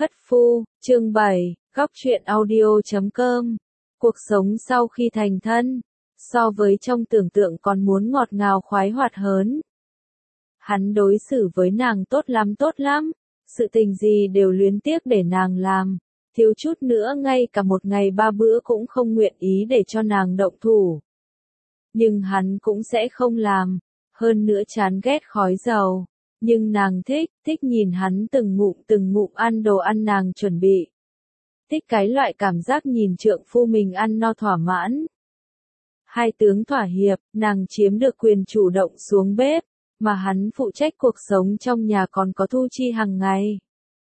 Khất Phu, chương 7, góc truyện audio.com. Cuộc sống sau khi thành thân, so với trong tưởng tượng còn muốn ngọt ngào khoái hoạt hơn. Hắn đối xử với nàng tốt lắm, sự tình gì đều luyến tiếc để nàng làm, thiếu chút nữa ngay cả một ngày 3 bữa cũng không nguyện ý để cho nàng động thủ. Nhưng hắn cũng sẽ không làm, hơn nữa chán ghét khói dầu. Nhưng nàng thích nhìn hắn từng ngụm ăn đồ ăn nàng chuẩn bị. Thích cái loại cảm giác nhìn trượng phu mình ăn no thỏa mãn. Hai tướng thỏa hiệp, nàng chiếm được quyền chủ động xuống bếp, mà hắn phụ trách cuộc sống trong nhà còn có thu chi hàng ngày.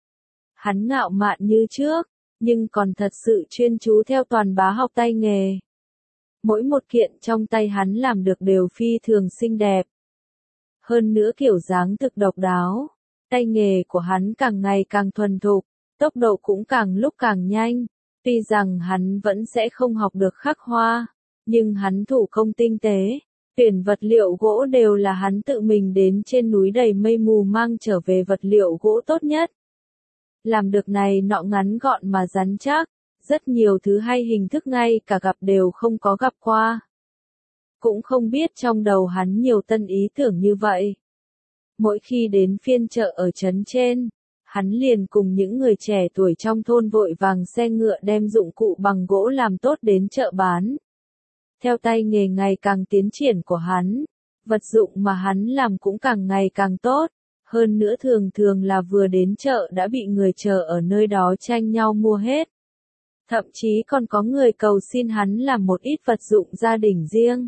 Hắn ngạo mạn như trước, nhưng còn thật sự chuyên chú theo Toàn Bá học tay nghề. Mỗi một kiện trong tay hắn làm được đều phi thường xinh đẹp. Hơn nữa kiểu dáng thực độc đáo, tay nghề của hắn càng ngày càng thuần thục, tốc độ cũng càng lúc càng nhanh. Tuy rằng hắn vẫn sẽ không học được khắc hoa, nhưng hắn thủ công tinh tế, tuyển vật liệu gỗ đều là hắn tự mình đến trên núi đầy mây mù mang trở về vật liệu gỗ tốt nhất. Làm được này nọ ngắn gọn mà rắn chắc, rất nhiều thứ hay hình thức ngay cả gặp đều không có gặp qua. Cũng không biết trong đầu hắn nhiều tân ý tưởng như vậy. Mỗi khi đến phiên chợ ở trấn trên, hắn liền cùng những người trẻ tuổi trong thôn vội vàng xe ngựa đem dụng cụ bằng gỗ làm tốt đến chợ bán. Theo tay nghề ngày càng tiến triển của hắn, vật dụng mà hắn làm cũng càng ngày càng tốt. Hơn nữa thường là vừa đến chợ đã bị người chờ ở nơi đó tranh nhau mua hết. Thậm chí còn có người cầu xin hắn làm một ít vật dụng gia đình riêng.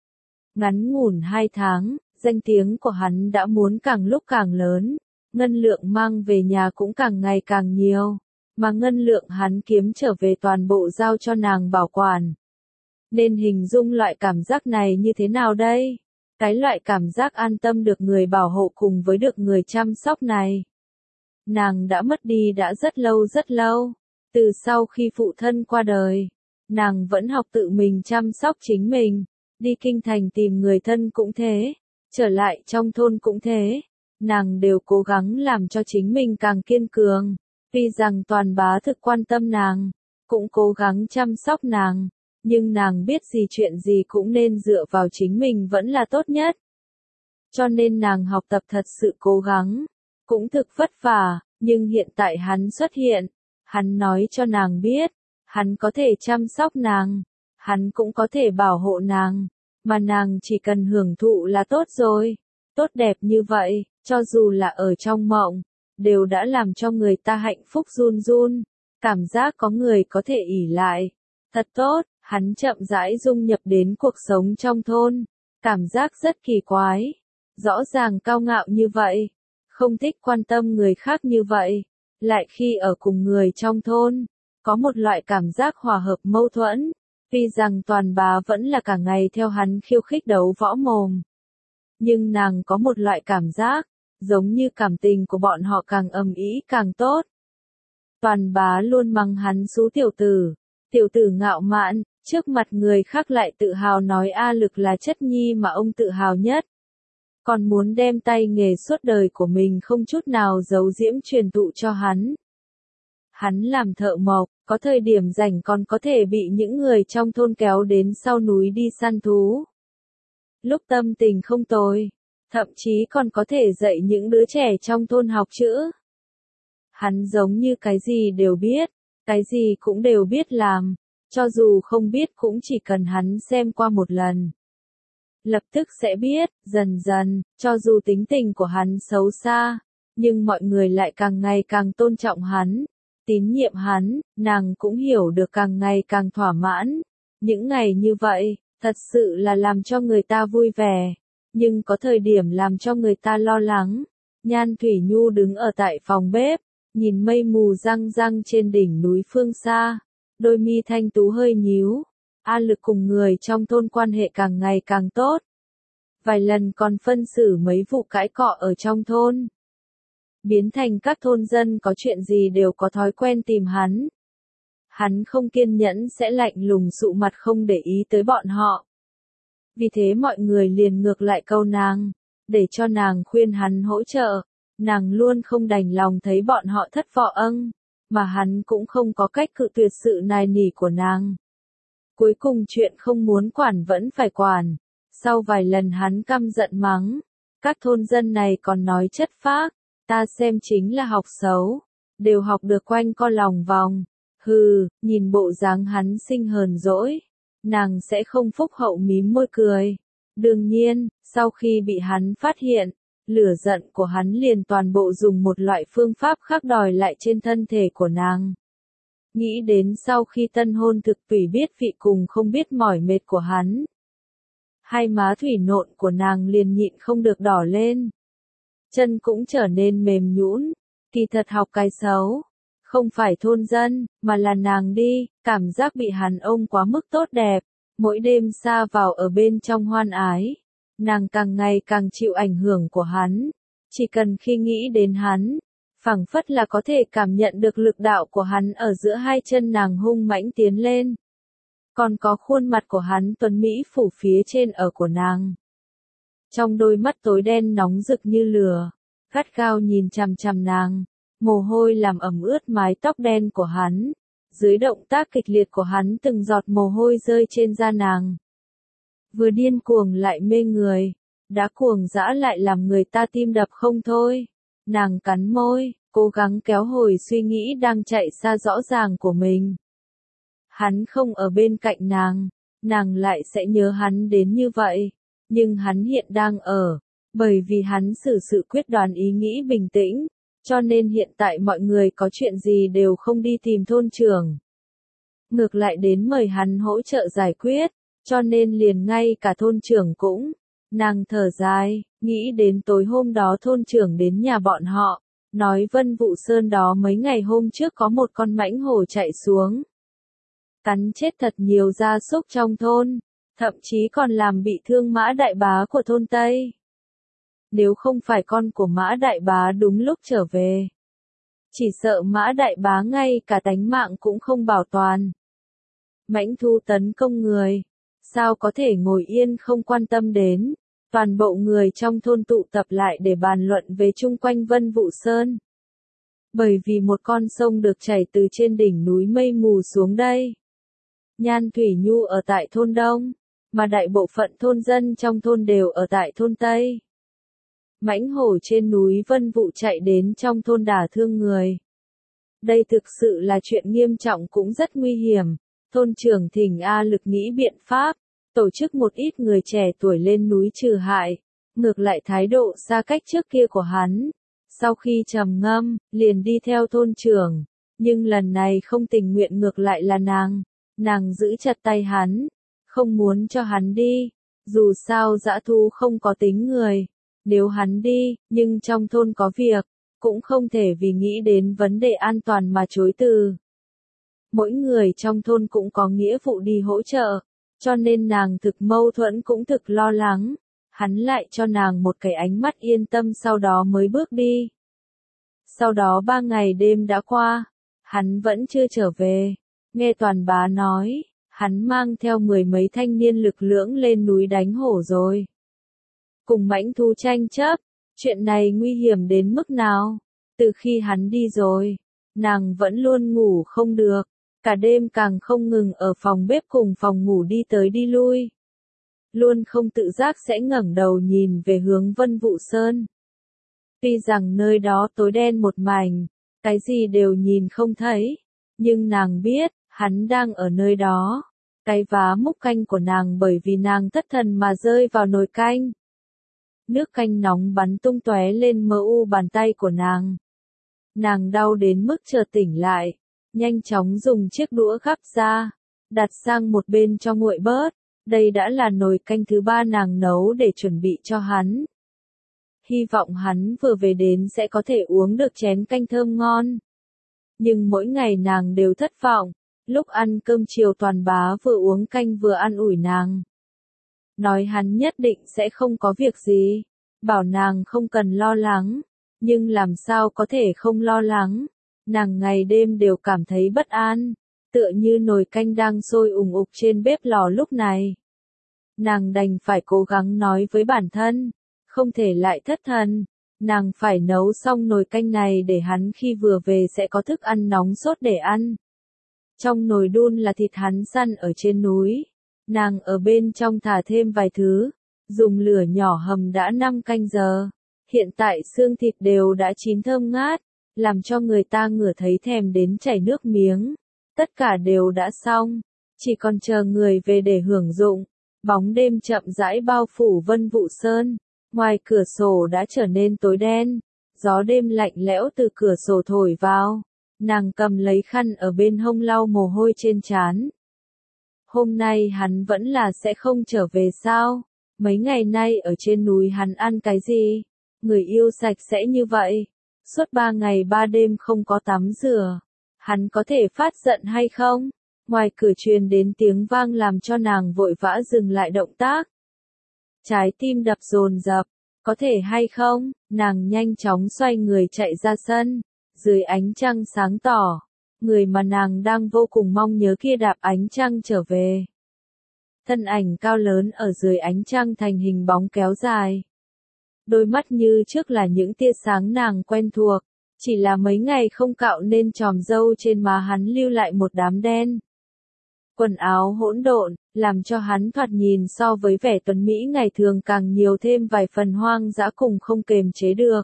Ngắn ngủn 2 tháng, danh tiếng của hắn đã muốn càng lúc càng lớn, ngân lượng mang về nhà cũng càng ngày càng nhiều, mà ngân lượng hắn kiếm trở về toàn bộ giao cho nàng bảo quản. Nên hình dung loại cảm giác này như thế nào đây? Cái loại cảm giác an tâm được người bảo hộ cùng với được người chăm sóc này. Nàng đã mất đi đã rất lâu. Từ sau khi phụ thân qua đời, nàng vẫn học tự mình chăm sóc chính mình. Đi kinh thành tìm người thân cũng thế, trở lại trong thôn cũng thế, nàng đều cố gắng làm cho chính mình càng kiên cường. Tuy rằng Toàn Bá thực quan tâm nàng, cũng cố gắng chăm sóc nàng, nhưng nàng biết gì chuyện gì cũng nên dựa vào chính mình vẫn là tốt nhất. Cho nên nàng học tập thật sự cố gắng, cũng thực vất vả, nhưng hiện tại hắn xuất hiện, hắn nói cho nàng biết, hắn có thể chăm sóc nàng. Hắn cũng có thể bảo hộ nàng, mà nàng chỉ cần hưởng thụ là tốt rồi. Tốt đẹp như vậy, cho dù là ở trong mộng, đều đã làm cho người ta hạnh phúc run. Cảm giác có người có thể ỷ lại. Thật tốt, hắn chậm rãi dung nhập đến cuộc sống trong thôn. Cảm giác rất kỳ quái. Rõ ràng cao ngạo như vậy, không thích quan tâm người khác như vậy. Lại khi ở cùng người trong thôn, có một loại cảm giác hòa hợp mâu thuẫn. Tuy rằng Toàn Bá vẫn là cả ngày theo hắn khiêu khích đấu võ mồm. Nhưng nàng có một loại cảm giác, giống như cảm tình của bọn họ càng ầm ĩ càng tốt. Toàn Bá luôn mắng hắn xú tiểu tử ngạo mạn, trước mặt người khác lại tự hào nói A Lực là chất nhi mà ông tự hào nhất. Còn muốn đem tay nghề suốt đời của mình không chút nào giấu giếm truyền thụ cho hắn. Hắn làm thợ mộc, có thời điểm rảnh còn có thể bị những người trong thôn kéo đến sau núi đi săn thú. Lúc tâm tình không tồi, thậm chí còn có thể dạy những đứa trẻ trong thôn học chữ. Hắn giống như cái gì đều biết, cái gì cũng đều biết làm, cho dù không biết cũng chỉ cần hắn xem qua một lần. Lập tức sẽ biết, dần, cho dù tính tình của hắn xấu xa, nhưng mọi người lại càng ngày càng tôn trọng hắn. Tín nhiệm hắn, nàng cũng hiểu được càng ngày càng thỏa mãn. Những ngày như vậy, thật sự là làm cho người ta vui vẻ, nhưng có thời điểm làm cho người ta lo lắng. Nhan Thủy Nhu đứng ở tại phòng bếp, nhìn mây mù răng trên đỉnh núi phương xa, đôi mi thanh tú hơi nhíu. A Lực cùng người trong thôn quan hệ càng ngày càng tốt. Vài lần còn phân xử mấy vụ cãi cọ ở trong thôn. Biến thành các thôn dân có chuyện gì đều có thói quen tìm hắn. Hắn không kiên nhẫn sẽ lạnh lùng sụ mặt không để ý tới bọn họ. Vì thế mọi người liền ngược lại câu nàng, để cho nàng khuyên hắn hỗ trợ. Nàng luôn không đành lòng thấy bọn họ thất vọng. mà hắn cũng không có cách cự tuyệt sự nài nỉ của nàng. Cuối cùng chuyện không muốn quản vẫn phải quản, sau vài lần hắn căm giận mắng, các thôn dân này còn nói chất phác, ta xem chính là học xấu, đều học được quanh co lòng vòng, hừ, nhìn bộ dáng hắn sinh hờn dỗi, nàng sẽ không phúc hậu mím môi cười. Đương nhiên, sau khi bị hắn phát hiện, lửa giận của hắn liền toàn bộ dùng một loại phương pháp khác đòi lại trên thân thể của nàng. Nghĩ đến sau khi tân hôn thực tùy biết vị cùng không biết mỏi mệt của hắn. Hai má thủy nộn của nàng liền nhịn không được đỏ lên. Chân cũng trở nên mềm nhũn, kỳ thật học cái xấu. Không phải thôn dân, mà là nàng đi, cảm giác bị hắn ôm quá mức tốt đẹp. Mỗi đêm sa vào ở bên trong hoan ái. Nàng càng ngày càng chịu ảnh hưởng của hắn. Chỉ cần khi nghĩ đến hắn, phảng phất là có thể cảm nhận được lực đạo của hắn ở giữa hai chân nàng hung mãnh tiến lên. Còn có khuôn mặt của hắn tuấn mỹ phủ phía trên ở của nàng. Trong đôi mắt tối đen nóng rực như lửa, gắt gao nhìn chằm chằm nàng, mồ hôi làm ẩm ướt mái tóc đen của hắn. Dưới động tác kịch liệt của hắn từng giọt mồ hôi rơi trên da nàng. Vừa điên cuồng lại mê người, đã cuồng dã lại làm người ta tim đập không thôi. Nàng cắn môi, cố gắng kéo hồi suy nghĩ đang chạy xa rõ ràng của mình. Hắn không ở bên cạnh nàng lại sẽ nhớ hắn đến như vậy. Nhưng hắn hiện đang ở, bởi vì hắn xử sự quyết đoán ý nghĩ bình tĩnh, cho nên hiện tại mọi người có chuyện gì đều không đi tìm thôn trưởng. Ngược lại đến mời hắn hỗ trợ giải quyết, cho nên liền ngay cả thôn trưởng cũng. Nàng thở dài, nghĩ đến tối hôm đó thôn trưởng đến nhà bọn họ, nói Vân Vũ Sơn đó mấy ngày hôm trước có một con mãnh hổ chạy xuống. Cắn chết thật nhiều gia súc trong thôn, thậm chí còn làm bị thương Mã Đại Bá của thôn Tây. Nếu không phải con của Mã Đại Bá đúng lúc trở về, chỉ sợ Mã Đại Bá ngay cả tánh mạng cũng không bảo toàn. Mãnh thú tấn công người, sao có thể ngồi yên không quan tâm đến. Toàn bộ người trong thôn tụ tập lại để bàn luận về chung quanh Vân Vũ Sơn. Bởi vì một con sông được chảy từ trên đỉnh núi mây mù xuống đây. Nhan Thủy Nhu ở tại thôn Đông, mà đại bộ phận thôn dân trong thôn đều ở tại thôn Tây. Mãnh hổ trên núi Vân Vũ chạy đến trong thôn đả thương người. Đây thực sự là chuyện nghiêm trọng cũng rất nguy hiểm. Thôn trưởng Thỉnh A Lực nghĩ biện pháp, tổ chức một ít người trẻ tuổi lên núi trừ hại. Ngược lại thái độ xa cách trước kia của hắn. Sau khi trầm ngâm, liền đi theo thôn trưởng. Nhưng lần này không tình nguyện ngược lại là nàng. Nàng giữ chặt tay hắn, không muốn cho hắn đi. Dù sao dã thú không có tính người. Nếu hắn đi, nhưng trong thôn có việc, cũng không thể vì nghĩ đến vấn đề an toàn mà chối từ. Mỗi người trong thôn cũng có nghĩa vụ đi hỗ trợ, cho nên nàng thực mâu thuẫn cũng thực lo lắng. Hắn lại cho nàng một cái ánh mắt yên tâm sau đó mới bước đi. Sau đó 3 ngày đêm đã qua, hắn vẫn chưa trở về. Nghe Toàn Bá nói, hắn mang theo 10 mấy thanh niên lực lưỡng lên núi đánh hổ rồi. Cùng mãnh thú tranh chấp, chuyện này nguy hiểm đến mức nào? Từ khi hắn đi rồi, nàng vẫn luôn ngủ không được, cả đêm càng không ngừng ở phòng bếp cùng phòng ngủ đi tới đi lui. Luôn không tự giác sẽ ngẩng đầu nhìn về hướng Vân Vũ Sơn. Tuy rằng nơi đó tối đen một mảnh, cái gì đều nhìn không thấy, nhưng nàng biết, hắn đang ở nơi đó. Cái vá múc canh của nàng bởi vì nàng thất thần mà rơi vào nồi canh. Nước canh nóng bắn tung tóe lên mờ u bàn tay của nàng. Nàng đau đến mức chợt tỉnh lại, nhanh chóng dùng chiếc đũa gắp ra, đặt sang một bên cho nguội bớt. Đây đã là nồi canh thứ 3 nàng nấu để chuẩn bị cho hắn. Hy vọng hắn vừa về đến sẽ có thể uống được chén canh thơm ngon. Nhưng mỗi ngày nàng đều thất vọng, lúc ăn cơm chiều Toàn Bá vừa uống canh vừa an ủi nàng. Nói hắn nhất định sẽ không có việc gì, bảo nàng không cần lo lắng, nhưng làm sao có thể không lo lắng, nàng ngày đêm đều cảm thấy bất an, tựa như nồi canh đang sôi ùng ục trên bếp lò lúc này. Nàng đành phải cố gắng nói với bản thân, không thể lại thất thần, Nàng phải nấu xong nồi canh này để hắn khi vừa về sẽ có thức ăn nóng sốt để ăn. Trong nồi đun là thịt hắn săn ở trên núi. Nàng ở bên trong thả thêm vài thứ, dùng lửa nhỏ hầm đã 5 canh giờ. Hiện tại xương thịt đều đã chín thơm ngát, làm cho người ta ngửi thấy thèm đến chảy nước miếng. Tất cả đều đã xong, chỉ còn chờ người về để hưởng dụng. Bóng đêm chậm rãi bao phủ Vân Vũ Sơn, ngoài cửa sổ đã trở nên tối đen, gió đêm lạnh lẽo từ cửa sổ thổi vào. Nàng cầm lấy khăn ở bên hông lau mồ hôi trên trán. Hôm nay hắn vẫn là sẽ không trở về sao? Mấy ngày nay ở trên núi hắn ăn cái gì? Người yêu sạch sẽ như vậy. Suốt 3 ngày 3 đêm không có tắm rửa. Hắn có thể phát giận hay không? Ngoài cửa truyền đến tiếng vang làm cho nàng vội vã dừng lại động tác. Trái tim đập dồn dập. Có thể hay không? Nàng nhanh chóng xoay người chạy ra sân. Dưới ánh trăng sáng tỏ, người mà nàng đang vô cùng mong nhớ kia đạp ánh trăng trở về. Thân ảnh cao lớn ở dưới ánh trăng thành hình bóng kéo dài. Đôi mắt như trước là những tia sáng nàng quen thuộc, chỉ là mấy ngày không cạo nên chòm râu trên má hắn lưu lại một đám đen. Quần áo hỗn độn, làm cho hắn thoạt nhìn so với vẻ tuấn mỹ ngày thường càng nhiều thêm vài phần hoang dã cùng không kềm chế được.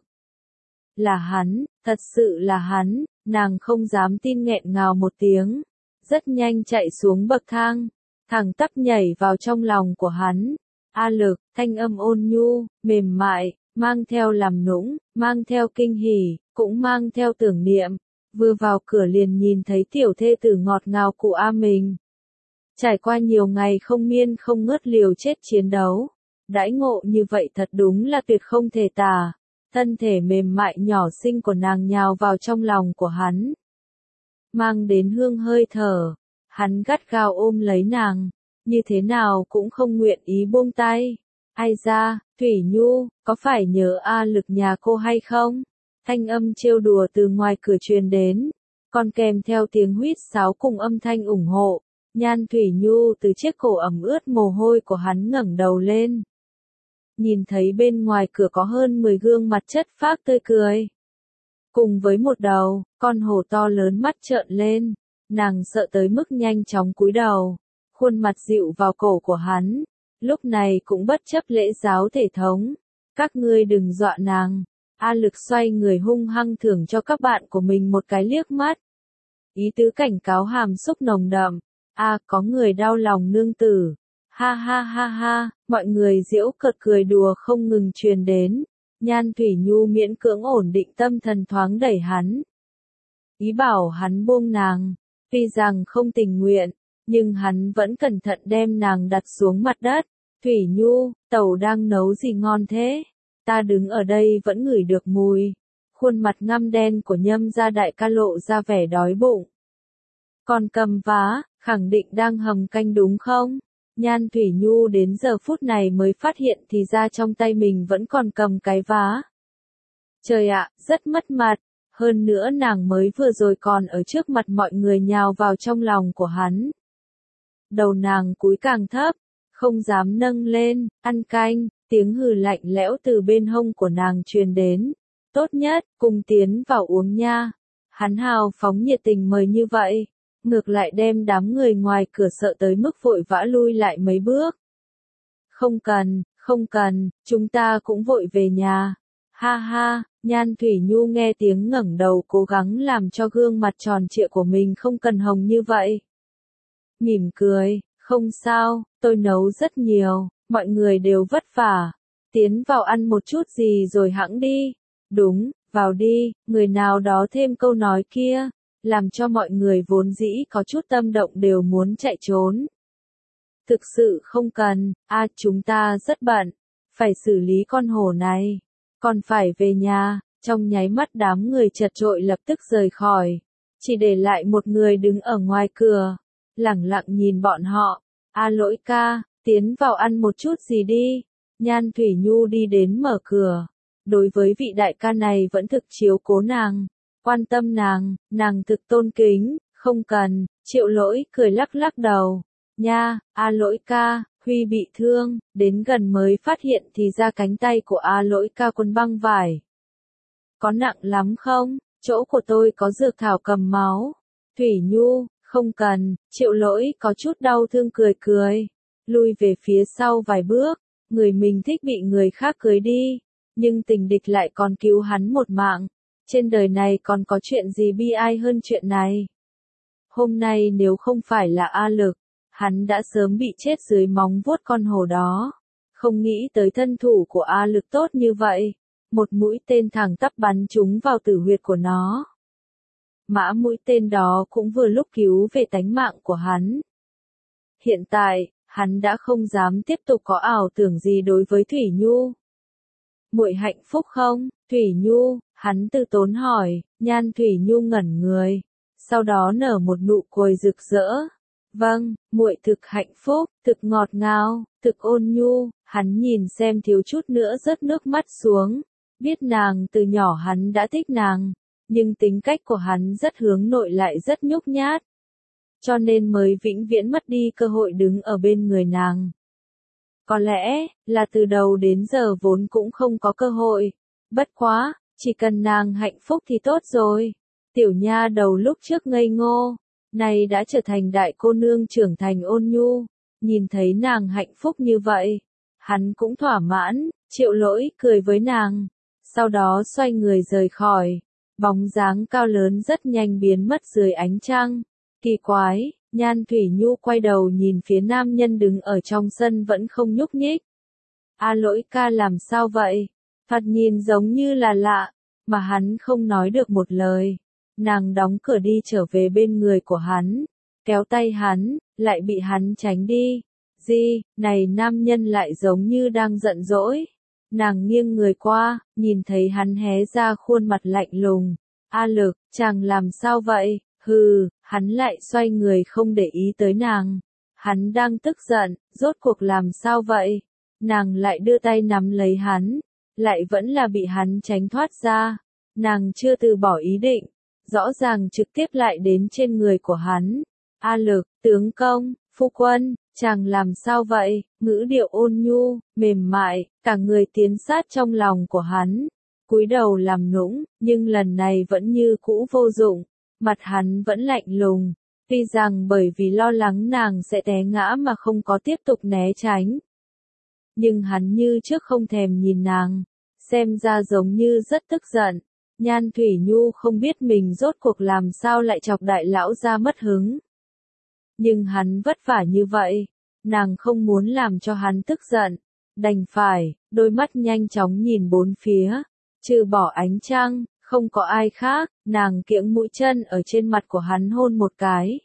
Là hắn, thật sự là hắn, nàng không dám tin nghẹn ngào một tiếng. Rất nhanh chạy xuống bậc thang, thẳng tắp nhảy vào trong lòng của hắn. A Lực, thanh âm ôn nhu, mềm mại, mang theo làm nũng, mang theo kinh hỉ, cũng mang theo tưởng niệm. Vừa vào cửa liền nhìn thấy tiểu thê tử ngọt ngào của A mình. Trải qua nhiều ngày không miên không ngớt liều chết chiến đấu. Đãi ngộ như vậy thật đúng là tuyệt không thể tả. Thân thể mềm mại nhỏ xinh của nàng nhào vào trong lòng của hắn. Mang đến hương hơi thở, hắn gắt gao ôm lấy nàng, như thế nào cũng không nguyện ý buông tay. Ai ra, Thủy Nhu, có phải nhớ A Lực nhà cô hay không? Thanh âm trêu đùa từ ngoài cửa truyền đến, còn kèm theo tiếng huýt sáo cùng âm thanh ủng hộ. Nhan Thủy Nhu từ chiếc cổ ẩm ướt mồ hôi của hắn ngẩng đầu lên. Nhìn thấy bên ngoài cửa có hơn 10 gương mặt chất phác tươi cười. Cùng với một đầu, con hổ to lớn mắt trợn lên, nàng sợ tới mức nhanh chóng cúi đầu, khuôn mặt dịu vào cổ của hắn, lúc này cũng bất chấp lễ giáo thể thống. Các ngươi đừng dọa nàng. A Lực xoay người hung hăng thưởng cho các bạn của mình một cái liếc mắt. Ý tứ cảnh cáo hàm xúc nồng đậm. Có người đau lòng nương tử. Ha ha ha ha, mọi người giễu cợt cười đùa không ngừng truyền đến. Nhan Thủy Nhu miễn cưỡng ổn định tâm thần thoáng đẩy hắn. Ý bảo hắn buông nàng, tuy rằng không tình nguyện, nhưng hắn vẫn cẩn thận đem nàng đặt xuống mặt đất. Thủy Nhu, tẩu đang nấu gì ngon thế? Ta đứng ở đây vẫn ngửi được mùi. Khuôn mặt ngăm đen của Nhâm gia đại ca lộ ra vẻ đói bụng. Còn cầm vá, khẳng định đang hầm canh đúng không? Nhan Thủy Nhu đến giờ phút này mới phát hiện thì ra trong tay mình vẫn còn cầm cái vá. Trời ạ, rất mất mặt. Hơn nữa nàng mới vừa rồi còn ở trước mặt mọi người nhào vào trong lòng của hắn. Đầu nàng cúi càng thấp, không dám nâng lên, ăn canh, tiếng hừ lạnh lẽo từ bên hông của nàng truyền đến. Tốt nhất, cùng tiến vào uống nha. Hắn hào phóng nhiệt tình mời như vậy. Ngược lại đem đám người ngoài cửa sợ tới mức vội vã lui lại mấy bước. Không cần, chúng ta cũng vội về nhà. Ha ha, Nhan Thủy Nhu nghe tiếng ngẩng đầu cố gắng làm cho gương mặt tròn trịa của mình không cần hồng như vậy. Mỉm cười, không sao, tôi nấu rất nhiều, mọi người đều vất vả. Tiến vào ăn một chút gì rồi hẵng đi. Đúng, vào đi, người nào đó thêm câu nói kia. Làm cho mọi người vốn dĩ có chút tâm động đều muốn chạy trốn. Thực sự không cần, chúng ta rất bận, phải xử lý con hổ này, còn phải về nhà. Trong nháy mắt đám người chật chội lập tức rời khỏi, chỉ để lại một người đứng ở ngoài cửa, lẳng lặng nhìn bọn họ. Lỗi ca, tiến vào ăn một chút gì đi. Nhan Thủy Nhu đi đến mở cửa, đối với vị đại ca này vẫn thực chiếu cố nàng. Quan tâm nàng thực tôn kính, không cần. Triệu Lỗi cười lắc lắc đầu. Nha, Lỗi ca, Huy bị thương, đến gần mới phát hiện thì ra cánh tay của Lỗi ca quấn băng vải. có nặng lắm không? Chỗ của tôi có dược thảo cầm máu. Thủy Nhu, không cần, Triệu Lỗi có chút đau thương cười cười. Lui về phía sau vài bước, người mình thích bị người khác cưới đi. Nhưng tình địch lại còn cứu hắn một mạng. Trên đời này còn có chuyện gì bi ai hơn chuyện này? Hôm nay nếu không phải là A Lực, hắn đã sớm bị chết dưới móng vuốt con hổ đó. Không nghĩ tới thân thủ của A Lực tốt như vậy. Một mũi tên thẳng tắp bắn trúng vào tử huyệt của nó. Mã mũi tên đó cũng vừa lúc cứu về tánh mạng của hắn. Hiện tại, hắn đã không dám tiếp tục có ảo tưởng gì đối với Thủy Nhu. Muội hạnh phúc không, Thủy Nhu? Hắn từ tốn hỏi. Nhan Thủy Nhu ngẩn người, sau đó nở một nụ cười rực rỡ. Vâng, muội thực hạnh phúc, thực ngọt ngào, thực ôn nhu. Hắn nhìn xem thiếu chút nữa rớt nước mắt xuống. Biết nàng từ nhỏ hắn đã thích nàng, nhưng tính cách của hắn rất hướng nội lại rất nhút nhát. Cho nên mới vĩnh viễn mất đi cơ hội đứng ở bên người nàng. Có lẽ, là từ đầu đến giờ vốn cũng không có cơ hội. Bất quá, chỉ cần nàng hạnh phúc thì tốt rồi. Tiểu nha đầu lúc trước ngây ngô, nay đã trở thành đại cô nương trưởng thành ôn nhu. Nhìn thấy nàng hạnh phúc như vậy, hắn cũng thỏa mãn. Triệu Lỗi cười với nàng, sau đó xoay người rời khỏi. Bóng dáng cao lớn rất nhanh biến mất dưới ánh trăng. Kỳ quái, Nhan Thủy Nhu quay đầu nhìn phía nam nhân đứng ở trong sân vẫn không nhúc nhích. A Lỗi ca làm sao vậy? Thoạt nhìn giống như là lạ, mà hắn không nói được một lời. Nàng đóng cửa đi trở về bên người của hắn, kéo tay hắn, lại bị hắn tránh đi. Gì, này nam nhân lại giống như đang giận dỗi. Nàng nghiêng người qua, nhìn thấy hắn hé ra khuôn mặt lạnh lùng. A Lực, chàng làm sao vậy? Hừ, hắn lại xoay người không để ý tới nàng. Hắn đang tức giận, rốt cuộc làm sao vậy? Nàng lại đưa tay nắm lấy hắn, lại vẫn là bị hắn tránh thoát ra. Nàng chưa từ bỏ ý định, rõ ràng trực tiếp lại đến trên người của hắn. A Lực, tướng công, phu quân, chàng làm sao vậy? Ngữ điệu ôn nhu, mềm mại, cả người tiến sát trong lòng của hắn. Cúi đầu làm nũng, nhưng lần này vẫn như cũ vô dụng. Mặt hắn vẫn lạnh lùng, tuy rằng bởi vì lo lắng nàng sẽ té ngã mà không có tiếp tục né tránh. Nhưng hắn như trước không thèm nhìn nàng, xem ra giống như rất tức giận. Nhan Thủy Nhu không biết mình rốt cuộc làm sao lại chọc đại lão ra mất hứng. Nhưng hắn vất vả như vậy, nàng không muốn làm cho hắn tức giận, đành phải, đôi mắt nhanh chóng nhìn bốn phía, trừ bỏ ánh trăng, không có ai khác. Nàng kiễng mũi chân ở trên mặt của hắn hôn một cái.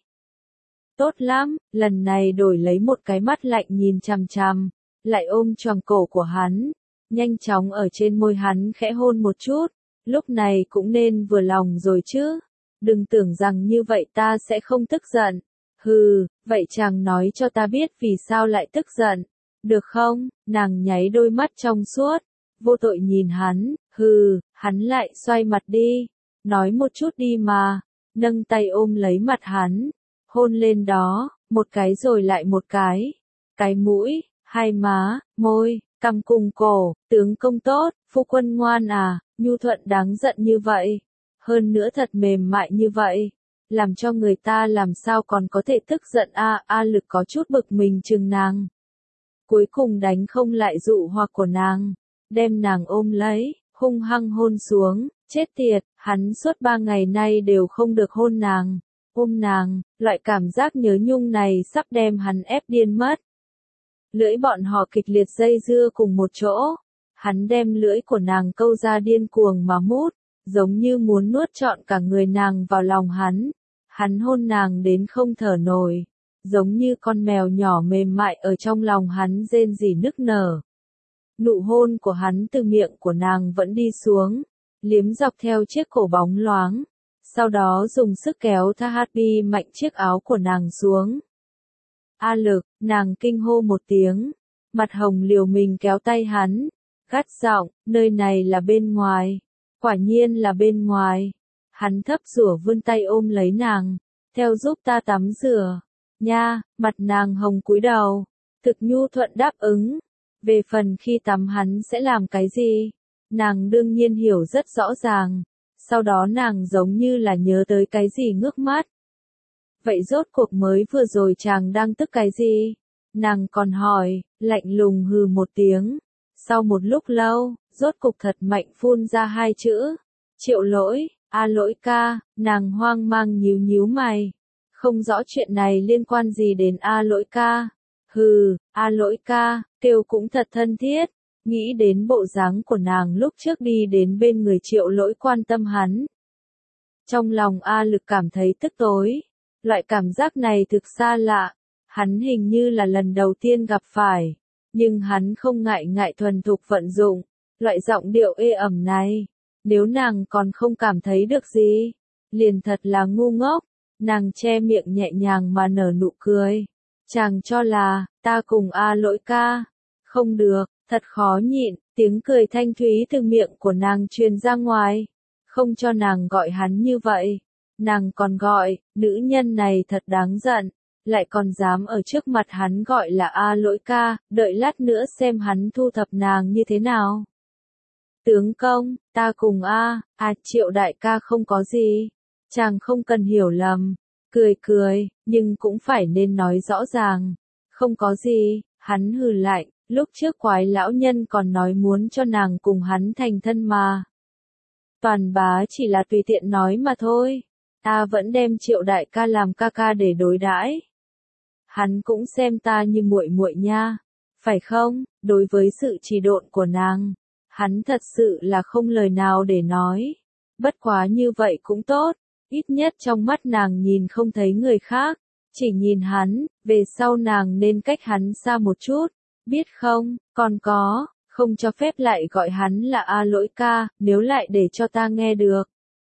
Tốt lắm, lần này đổi lấy một cái mắt lạnh nhìn chằm chằm, lại ôm choàng cổ của hắn, nhanh chóng ở trên môi hắn khẽ hôn một chút. Lúc này cũng nên vừa lòng rồi chứ. Đừng tưởng rằng như vậy ta sẽ không tức giận. Hừ, vậy chàng nói cho ta biết vì sao lại tức giận, được không? Nàng nháy đôi mắt trong suốt, vô tội nhìn hắn. Hừ, hắn lại xoay mặt đi. Nói một chút đi mà. Nâng tay ôm lấy mặt hắn, hôn lên đó, một cái rồi lại một cái. Cái mũi, hai má, môi, cằm cùng cổ. Tướng công tốt, phu quân ngoan à, nhu thuận đáng giận như vậy. Hơn nữa thật mềm mại như vậy. Làm cho người ta làm sao còn có thể tức giận a. A Lực có chút bực mình chừng nàng. Cuối cùng đánh không lại dụ hoặc của nàng. Đem nàng ôm lấy, hung hăng hôn xuống. Chết tiệt, hắn suốt 3 ngày nay đều không được hôn nàng. Ôm nàng, loại cảm giác nhớ nhung này sắp đem hắn ép điên mất. Lưỡi bọn họ kịch liệt dây dưa cùng một chỗ. Hắn đem lưỡi của nàng câu ra điên cuồng mà mút, giống như muốn nuốt trọn cả người nàng vào lòng hắn. Hắn hôn nàng đến không thở nổi, giống như con mèo nhỏ mềm mại ở trong lòng hắn rên rỉ nức nở. Nụ hôn của hắn từ miệng của nàng vẫn đi xuống, liếm dọc theo chiếc cổ bóng loáng, sau đó dùng sức kéo Thahapi mạnh chiếc áo của nàng xuống. A Lực, nàng kinh hô một tiếng, mặt hồng liều mình kéo tay hắn, gắt giọng, nơi này là bên ngoài, quả nhiên là bên ngoài. Hắn thấp rủa vươn tay ôm lấy nàng, theo giúp ta tắm rửa. Nha, mặt nàng hồng cúi đầu, thực nhu thuận đáp ứng. Về phần khi tắm hắn sẽ làm cái gì? Nàng đương nhiên hiểu rất rõ ràng. Sau đó nàng giống như là nhớ tới cái gì ngước mắt. Vậy rốt cuộc mới vừa rồi chàng đang tức cái gì? Nàng còn hỏi, lạnh lùng hừ một tiếng. Sau một lúc lâu, rốt cục thật mạnh phun ra hai chữ. Triệu Lỗi, A Lỗi ca, nàng hoang mang nhíu nhíu mày. Không rõ chuyện này liên quan gì đến A Lỗi ca. Hừ, A Lỗi ca, kêu cũng thật thân thiết. Nghĩ đến bộ dáng của nàng lúc trước đi đến bên người Triệu Lỗi quan tâm hắn. Trong lòng A Lực cảm thấy tức tối. Loại cảm giác này thực xa lạ. Hắn hình như là lần đầu tiên gặp phải. Nhưng hắn không ngại ngại thuần thục vận dụng. Loại giọng điệu ê ẩm này. Nếu nàng còn không cảm thấy được gì. Liền thật là ngu ngốc. Nàng che miệng nhẹ nhàng mà nở nụ cười. Chàng cho là, ta cùng A Lỗi ca. Không được, thật khó nhịn, tiếng cười thanh thúy từ miệng của nàng truyền ra ngoài. Không cho nàng gọi hắn như vậy. Nàng còn gọi, nữ nhân này thật đáng giận. Lại còn dám ở trước mặt hắn gọi là A Lỗi ca, đợi lát nữa xem hắn thu thập nàng như thế nào. Tướng công, ta cùng Triệu đại ca không có gì. Chàng không cần hiểu lầm. Cười cười, nhưng cũng phải nên nói rõ ràng. Không có gì, hắn hừ lạnh, lúc trước Quái lão nhân còn nói muốn cho nàng cùng hắn thành thân mà. Toàn bá chỉ là tùy tiện nói mà thôi. Ta vẫn đem Triệu đại ca làm ca ca để đối đãi. Hắn cũng xem ta như muội muội nha, phải không? Đối với sự trì độn của nàng, hắn thật sự là không lời nào để nói. Bất quá như vậy cũng tốt, ít nhất trong mắt nàng nhìn không thấy người khác, chỉ nhìn hắn, về sau nàng nên cách hắn xa một chút, biết không? Còn có, không cho phép lại gọi hắn là A Lỗi ca, nếu lại để cho ta nghe được.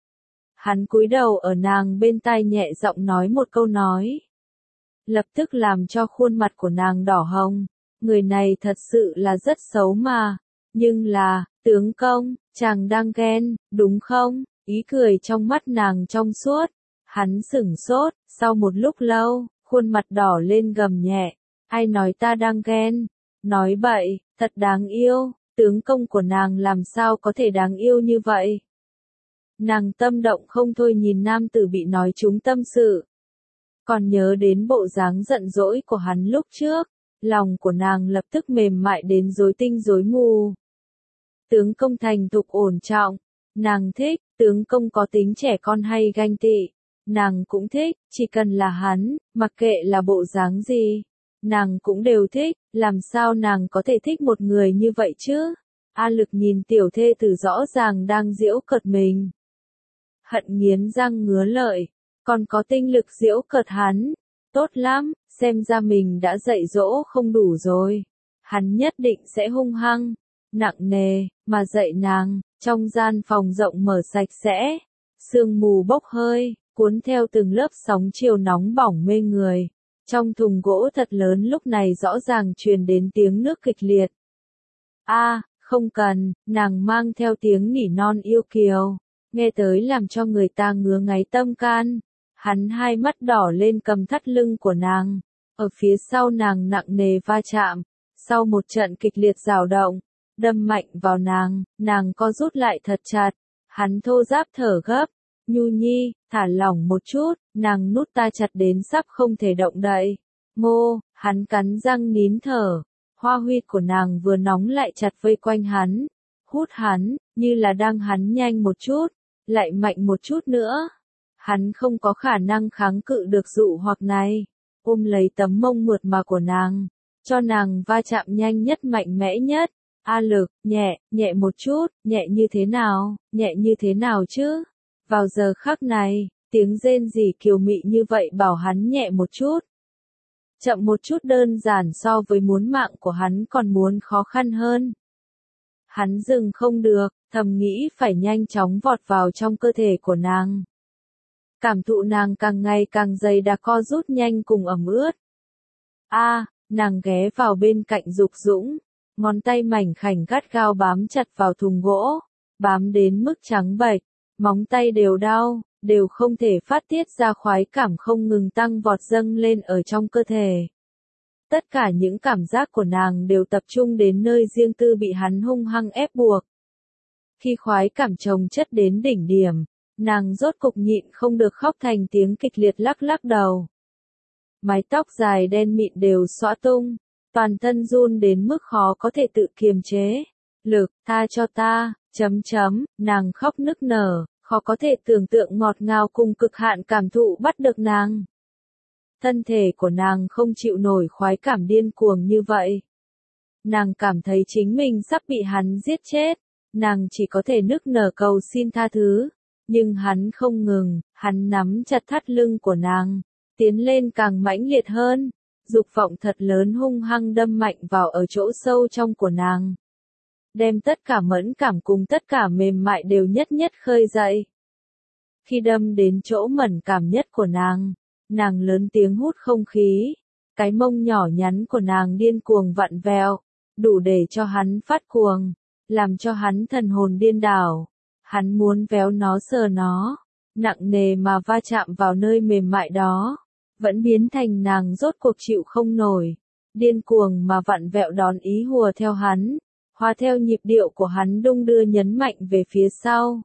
Hắn cúi đầu ở nàng bên tai nhẹ giọng nói một câu nói. Lập tức làm cho khuôn mặt của nàng đỏ hồng. Người này thật sự là rất xấu mà. Nhưng là, tướng công, chàng đang ghen, đúng không? Ý cười trong mắt nàng trong suốt. Hắn sửng sốt, sau một lúc lâu, khuôn mặt đỏ lên gầm nhẹ. Ai nói ta đang ghen? Nói bậy, thật đáng yêu. Tướng công của nàng làm sao có thể đáng yêu như vậy? Nàng tâm động không thôi nhìn nam tử bị nói trúng tâm sự. Còn nhớ đến bộ dáng giận dỗi của hắn lúc trước, lòng của nàng lập tức mềm mại đến rối tinh rối mù. Tướng công thành thục ổn trọng, nàng thích, tướng công có tính trẻ con hay ganh tị, nàng cũng thích, chỉ cần là hắn, mặc kệ là bộ dáng gì, nàng cũng đều thích, làm sao nàng có thể thích một người như vậy chứ? A Lực nhìn tiểu thê tử rõ ràng đang giễu cợt mình. Hận nghiến răng ngứa lợi. Còn có tinh lực giễu cợt hắn. Tốt lắm, xem ra mình đã dạy dỗ không đủ rồi. Hắn nhất định sẽ hung hăng, nặng nề, mà dạy nàng. Trong gian phòng rộng mở sạch sẽ. Sương mù bốc hơi, cuốn theo từng lớp sóng chiều nóng bỏng mê người. Trong thùng gỗ thật lớn lúc này rõ ràng truyền đến tiếng nước kịch liệt. Không cần, nàng mang theo tiếng nỉ non yêu kiều. Nghe tới làm cho người ta ngứa ngáy tâm can. Hắn hai mắt đỏ lên cầm thắt lưng của nàng. Ở phía sau nàng nặng nề va chạm. Sau một trận kịch liệt dao động, đâm mạnh vào nàng co rút lại thật chặt. Hắn thô ráp thở gấp. Nhu nhi, thả lỏng một chút, nàng nút ta chặt đến sắp không thể động đậy. Ngô, hắn cắn răng nín thở. Hoa huyệt của nàng vừa nóng lại chặt vây quanh hắn. Hút hắn, như là đang hắn nhanh một chút, lại mạnh một chút nữa. Hắn không có khả năng kháng cự được dụ hoặc này. Ôm lấy tấm mông mượt mà của nàng, cho nàng va chạm nhanh nhất mạnh mẽ nhất. A Lực, nhẹ một chút, nhẹ như thế nào chứ? Vào giờ khắc này, tiếng rên rỉ kiều mị như vậy bảo hắn nhẹ một chút. Chậm một chút đơn giản so với muốn mạng của hắn còn muốn khó khăn hơn. Hắn dừng không được, thầm nghĩ phải nhanh chóng vọt vào trong cơ thể của nàng. Cảm thụ nàng càng ngày càng dày đặc co rút nhanh cùng ẩm ướt. Nàng ghé vào bên cạnh Dục Dũng, ngón tay mảnh khảnh gắt gao bám chặt vào thùng gỗ, bám đến mức trắng bệch, móng tay đều đau, đều không thể phát tiết ra khoái cảm không ngừng tăng vọt dâng lên ở trong cơ thể. Tất cả những cảm giác của nàng đều tập trung đến nơi riêng tư bị hắn hung hăng ép buộc. Khi khoái cảm chồng chất đến đỉnh điểm, nàng rốt cục nhịn không được khóc thành tiếng kịch liệt lắc lắc đầu. Mái tóc dài đen mịn đều xõa tung, toàn thân run đến mức khó có thể tự kiềm chế. Lực, tha cho ta, nàng khóc nức nở, khó có thể tưởng tượng ngọt ngào cùng cực hạn cảm thụ bắt được nàng. Thân thể của nàng không chịu nổi khoái cảm điên cuồng như vậy. Nàng cảm thấy chính mình sắp bị hắn giết chết, nàng chỉ có thể nức nở cầu xin tha thứ. Nhưng hắn không ngừng, hắn nắm chặt thắt lưng của nàng, tiến lên càng mãnh liệt hơn, dục vọng thật lớn hung hăng đâm mạnh vào ở chỗ sâu trong của nàng. Đem tất cả mẫn cảm cùng tất cả mềm mại đều nhất nhất khơi dậy. Khi đâm đến chỗ mẫn cảm nhất của nàng lớn tiếng hút không khí, cái mông nhỏ nhắn của nàng điên cuồng vặn vẹo, đủ để cho hắn phát cuồng, làm cho hắn thần hồn điên đảo. Hắn muốn véo nó sờ nó, nặng nề mà va chạm vào nơi mềm mại đó, vẫn biến thành nàng rốt cuộc chịu không nổi, điên cuồng mà vặn vẹo đón ý hùa theo hắn, hòa theo nhịp điệu của hắn đung đưa nhấn mạnh về phía sau.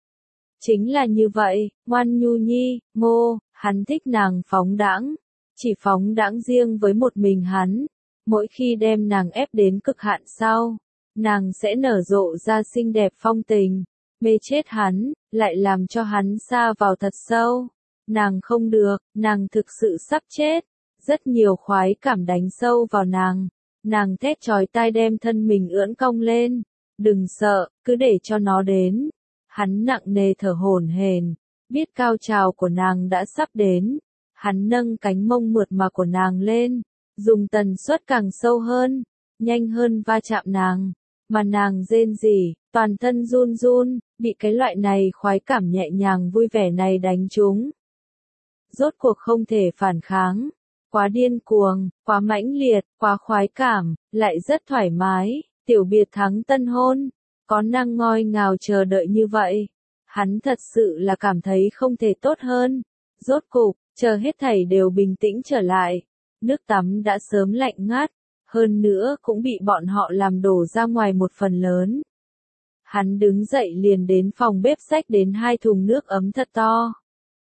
Chính là như vậy, ngoan nhu nhi, hắn thích nàng phóng đãng, chỉ phóng đãng riêng với một mình hắn, mỗi khi đem nàng ép đến cực hạn sau, nàng sẽ nở rộ ra xinh đẹp phong tình. Mê chết hắn, lại làm cho hắn sa vào thật sâu. Nàng không được, nàng thực sự sắp chết. Rất nhiều khoái cảm đánh sâu vào nàng thét chói tai đem thân mình ưỡn cong lên. Đừng sợ, cứ để cho nó đến. Hắn nặng nề thở hổn hển, biết cao trào của nàng đã sắp đến. Hắn nâng cánh mông mượt mà của nàng lên, dùng tần suất càng sâu hơn, nhanh hơn va chạm nàng. Mà nàng rên rỉ, toàn thân run run, bị cái loại này khoái cảm nhẹ nhàng vui vẻ này đánh trúng. Rốt cuộc không thể phản kháng, quá điên cuồng, quá mãnh liệt, quá khoái cảm, lại rất thoải mái, tiểu biệt thắng tân hôn, có năng ngoi ngào chờ đợi như vậy. Hắn thật sự là cảm thấy không thể tốt hơn. Rốt cục, chờ hết thảy đều bình tĩnh trở lại, nước tắm đã sớm lạnh ngắt. Hơn nữa cũng bị bọn họ làm đổ ra ngoài một phần lớn. Hắn đứng dậy liền đến phòng bếp xách đến 2 thùng nước ấm thật to.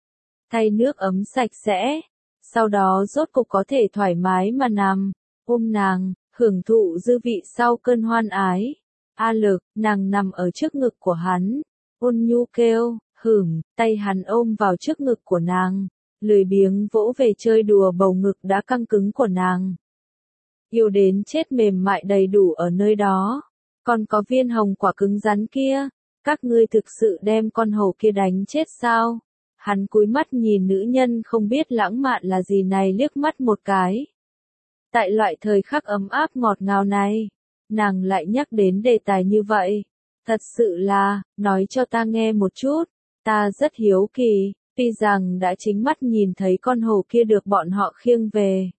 Thay nước ấm sạch sẽ, sau đó rốt cục có thể thoải mái mà nằm, ôm nàng, hưởng thụ dư vị sau cơn hoan ái. A Lực, nàng nằm ở trước ngực của hắn, ôn nhu kêu, tay hắn ôm vào trước ngực của nàng, lười biếng vỗ về chơi đùa bầu ngực đã căng cứng của nàng. Yêu đến chết mềm mại đầy đủ ở nơi đó, còn có viên hồng quả cứng rắn kia, các ngươi thực sự đem con hổ kia đánh chết sao? Hắn cúi mắt nhìn nữ nhân không biết lãng mạn là gì này liếc mắt một cái. Tại loại thời khắc ấm áp ngọt ngào này, nàng lại nhắc đến đề tài như vậy. Thật sự là, nói cho ta nghe một chút, ta rất hiếu kỳ, tuy rằng đã chính mắt nhìn thấy con hổ kia được bọn họ khiêng về.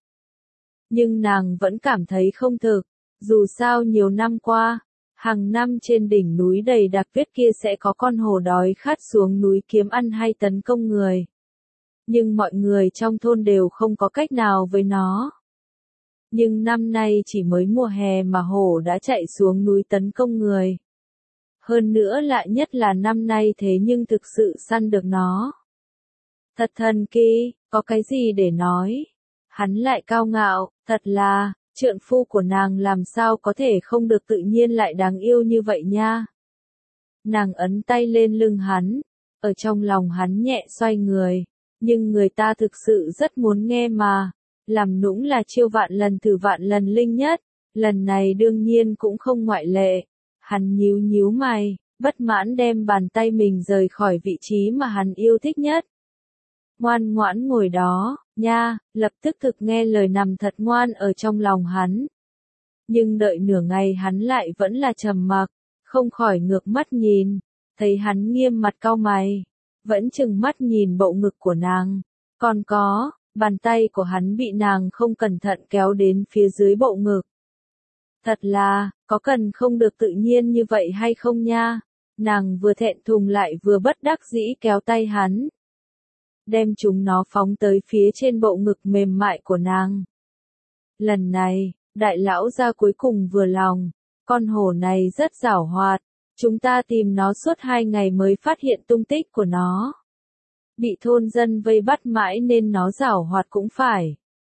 Nhưng nàng vẫn cảm thấy không thực, dù sao nhiều năm qua, hàng năm trên đỉnh núi đầy đặc viết kia sẽ có con hổ đói khát xuống núi kiếm ăn hay tấn công người. Nhưng mọi người trong thôn đều không có cách nào với nó. Nhưng năm nay chỉ mới mùa hè mà hổ đã chạy xuống núi tấn công người. Hơn nữa lạ nhất là năm nay thế nhưng thực sự săn được nó. Thật thần kỳ, có cái gì để nói. Hắn lại cao ngạo, thật là, trượng phu của nàng làm sao có thể không được tự nhiên lại đáng yêu như vậy nha. Nàng ấn tay lên lưng hắn, ở trong lòng hắn nhẹ xoay người, nhưng người ta thực sự rất muốn nghe mà, làm nũng là chiêu vạn lần thử vạn lần linh nhất, lần này đương nhiên cũng không ngoại lệ. Hắn nhíu nhíu mày, bất mãn đem bàn tay mình rời khỏi vị trí mà hắn yêu thích nhất. Ngoan ngoãn ngồi đó, nha, lập tức thực nghe lời nằm thật ngoan ở trong lòng hắn. Nhưng đợi nửa ngày hắn lại vẫn là trầm mặc, không khỏi ngược mắt nhìn, thấy hắn nghiêm mặt cau mày, vẫn chừng mắt nhìn bộ ngực của nàng. Còn có, bàn tay của hắn bị nàng không cẩn thận kéo đến phía dưới bộ ngực. Thật là, có cần không được tự nhiên như vậy hay không nha? Nàng vừa thẹn thùng lại vừa bất đắc dĩ kéo tay hắn. Đem chúng nó phóng tới phía trên bộ ngực mềm mại của nàng. Lần này, đại lão gia cuối cùng vừa lòng, con hổ này rất giảo hoạt, Chúng ta tìm nó suốt 2 ngày mới phát hiện tung tích của nó. Bị thôn dân vây bắt mãi nên nó giảo hoạt cũng phải.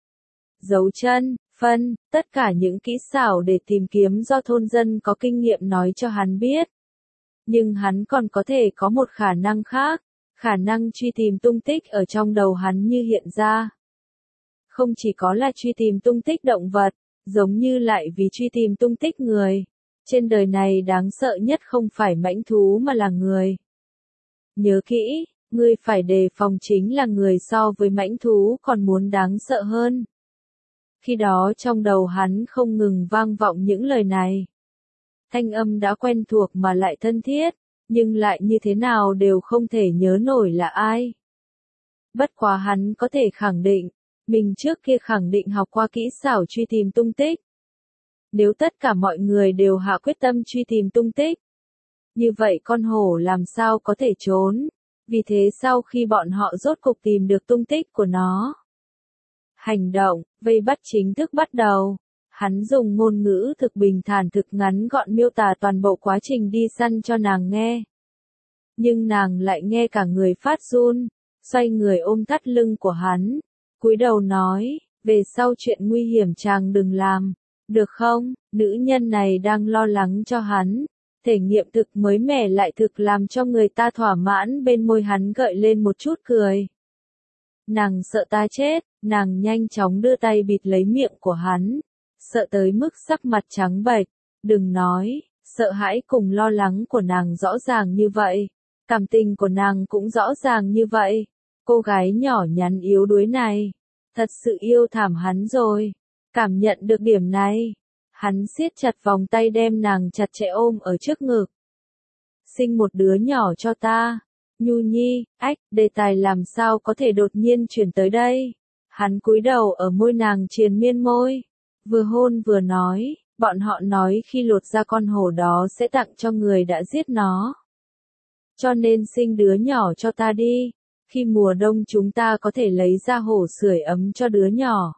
Dấu chân, phân, tất cả những kỹ xảo để tìm kiếm do thôn dân có kinh nghiệm nói cho hắn biết. Nhưng hắn còn có thể có một khả năng khác, khả năng truy tìm tung tích ở trong đầu hắn như hiện ra. Không chỉ có là truy tìm tung tích động vật, giống như lại vì truy tìm tung tích người. Trên đời này đáng sợ nhất không phải mãnh thú mà là người. Nhớ kỹ, ngươi phải đề phòng chính là người so với mãnh thú còn muốn đáng sợ hơn. Khi đó trong đầu hắn không ngừng vang vọng những lời này. Thanh âm đã quen thuộc mà lại thân thiết, nhưng lại như thế nào đều không thể nhớ nổi là ai. Bất quá hắn có thể khẳng định, mình trước kia khẳng định học qua kỹ xảo truy tìm tung tích. Nếu tất cả mọi người đều hạ quyết tâm truy tìm tung tích, như vậy con hổ làm sao có thể trốn, vì thế sau khi bọn họ rốt cục tìm được tung tích của nó. Hành động, vây bắt chính thức bắt đầu. Hắn dùng ngôn ngữ thực bình thản thực ngắn gọn miêu tả toàn bộ quá trình đi săn cho nàng nghe. Nhưng nàng lại nghe cả người phát run, xoay người ôm thắt lưng của hắn, cúi đầu nói, về sau chuyện nguy hiểm chàng đừng làm, được không? Nữ nhân này đang lo lắng cho hắn, thể nghiệm thực mới mẻ lại thực làm cho người ta thỏa mãn, bên môi hắn gợi lên một chút cười. Nàng sợ ta chết, nàng nhanh chóng đưa tay bịt lấy miệng của hắn, sợ tới mức sắc mặt trắng bệch, đừng nói, sợ hãi cùng lo lắng của nàng rõ ràng như vậy, cảm tình của nàng cũng rõ ràng như vậy, cô gái nhỏ nhắn yếu đuối này, thật sự yêu thảm hắn rồi, cảm nhận được điểm này, hắn siết chặt vòng tay đem nàng chặt chẽ ôm ở trước ngực. Sinh một đứa nhỏ cho ta. Nhu Nhi, đề tài làm sao có thể đột nhiên chuyển tới đây. Hắn cúi đầu ở môi nàng triền miên môi. Vừa hôn vừa nói, bọn họ nói khi lột ra con hổ đó sẽ tặng cho người đã giết nó. Cho nên sinh đứa nhỏ cho ta đi. Khi mùa đông chúng ta có thể lấy ra hổ sưởi ấm cho đứa nhỏ.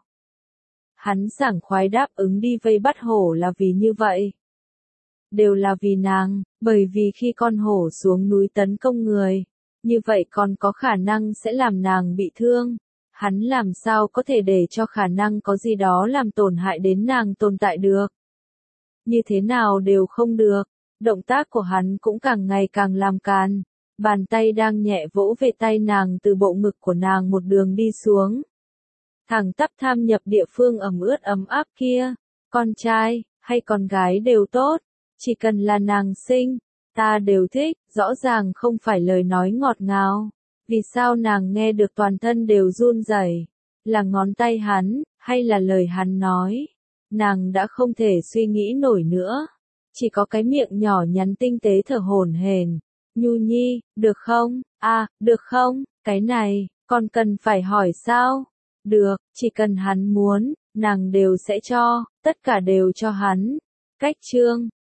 Hắn sảng khoái đáp ứng đi vây bắt hổ là vì như vậy. Đều là vì nàng, bởi vì khi con hổ xuống núi tấn công người, như vậy còn có khả năng sẽ làm nàng bị thương. Hắn làm sao có thể để cho khả năng có gì đó làm tổn hại đến nàng tồn tại được. Như thế nào đều không được, động tác của hắn cũng càng ngày càng làm càn. Bàn tay đang nhẹ vỗ về tay nàng từ bộ ngực của nàng một đường đi xuống. Thẳng tắp tham nhập địa phương ẩm ướt ấm áp kia, con trai, hay con gái đều tốt. Chỉ cần là nàng sinh, ta đều thích, rõ ràng không phải lời nói ngọt ngào. Vì sao nàng nghe được toàn thân đều run rẩy? Là ngón tay hắn, hay là lời hắn nói? Nàng đã không thể suy nghĩ nổi nữa. Chỉ có cái miệng nhỏ nhắn tinh tế thở hổn hển. Nhu Nhi, được không? Được không? Cái này, còn cần phải hỏi sao? Được, chỉ cần hắn muốn, nàng đều sẽ cho, tất cả đều cho hắn. Cách chương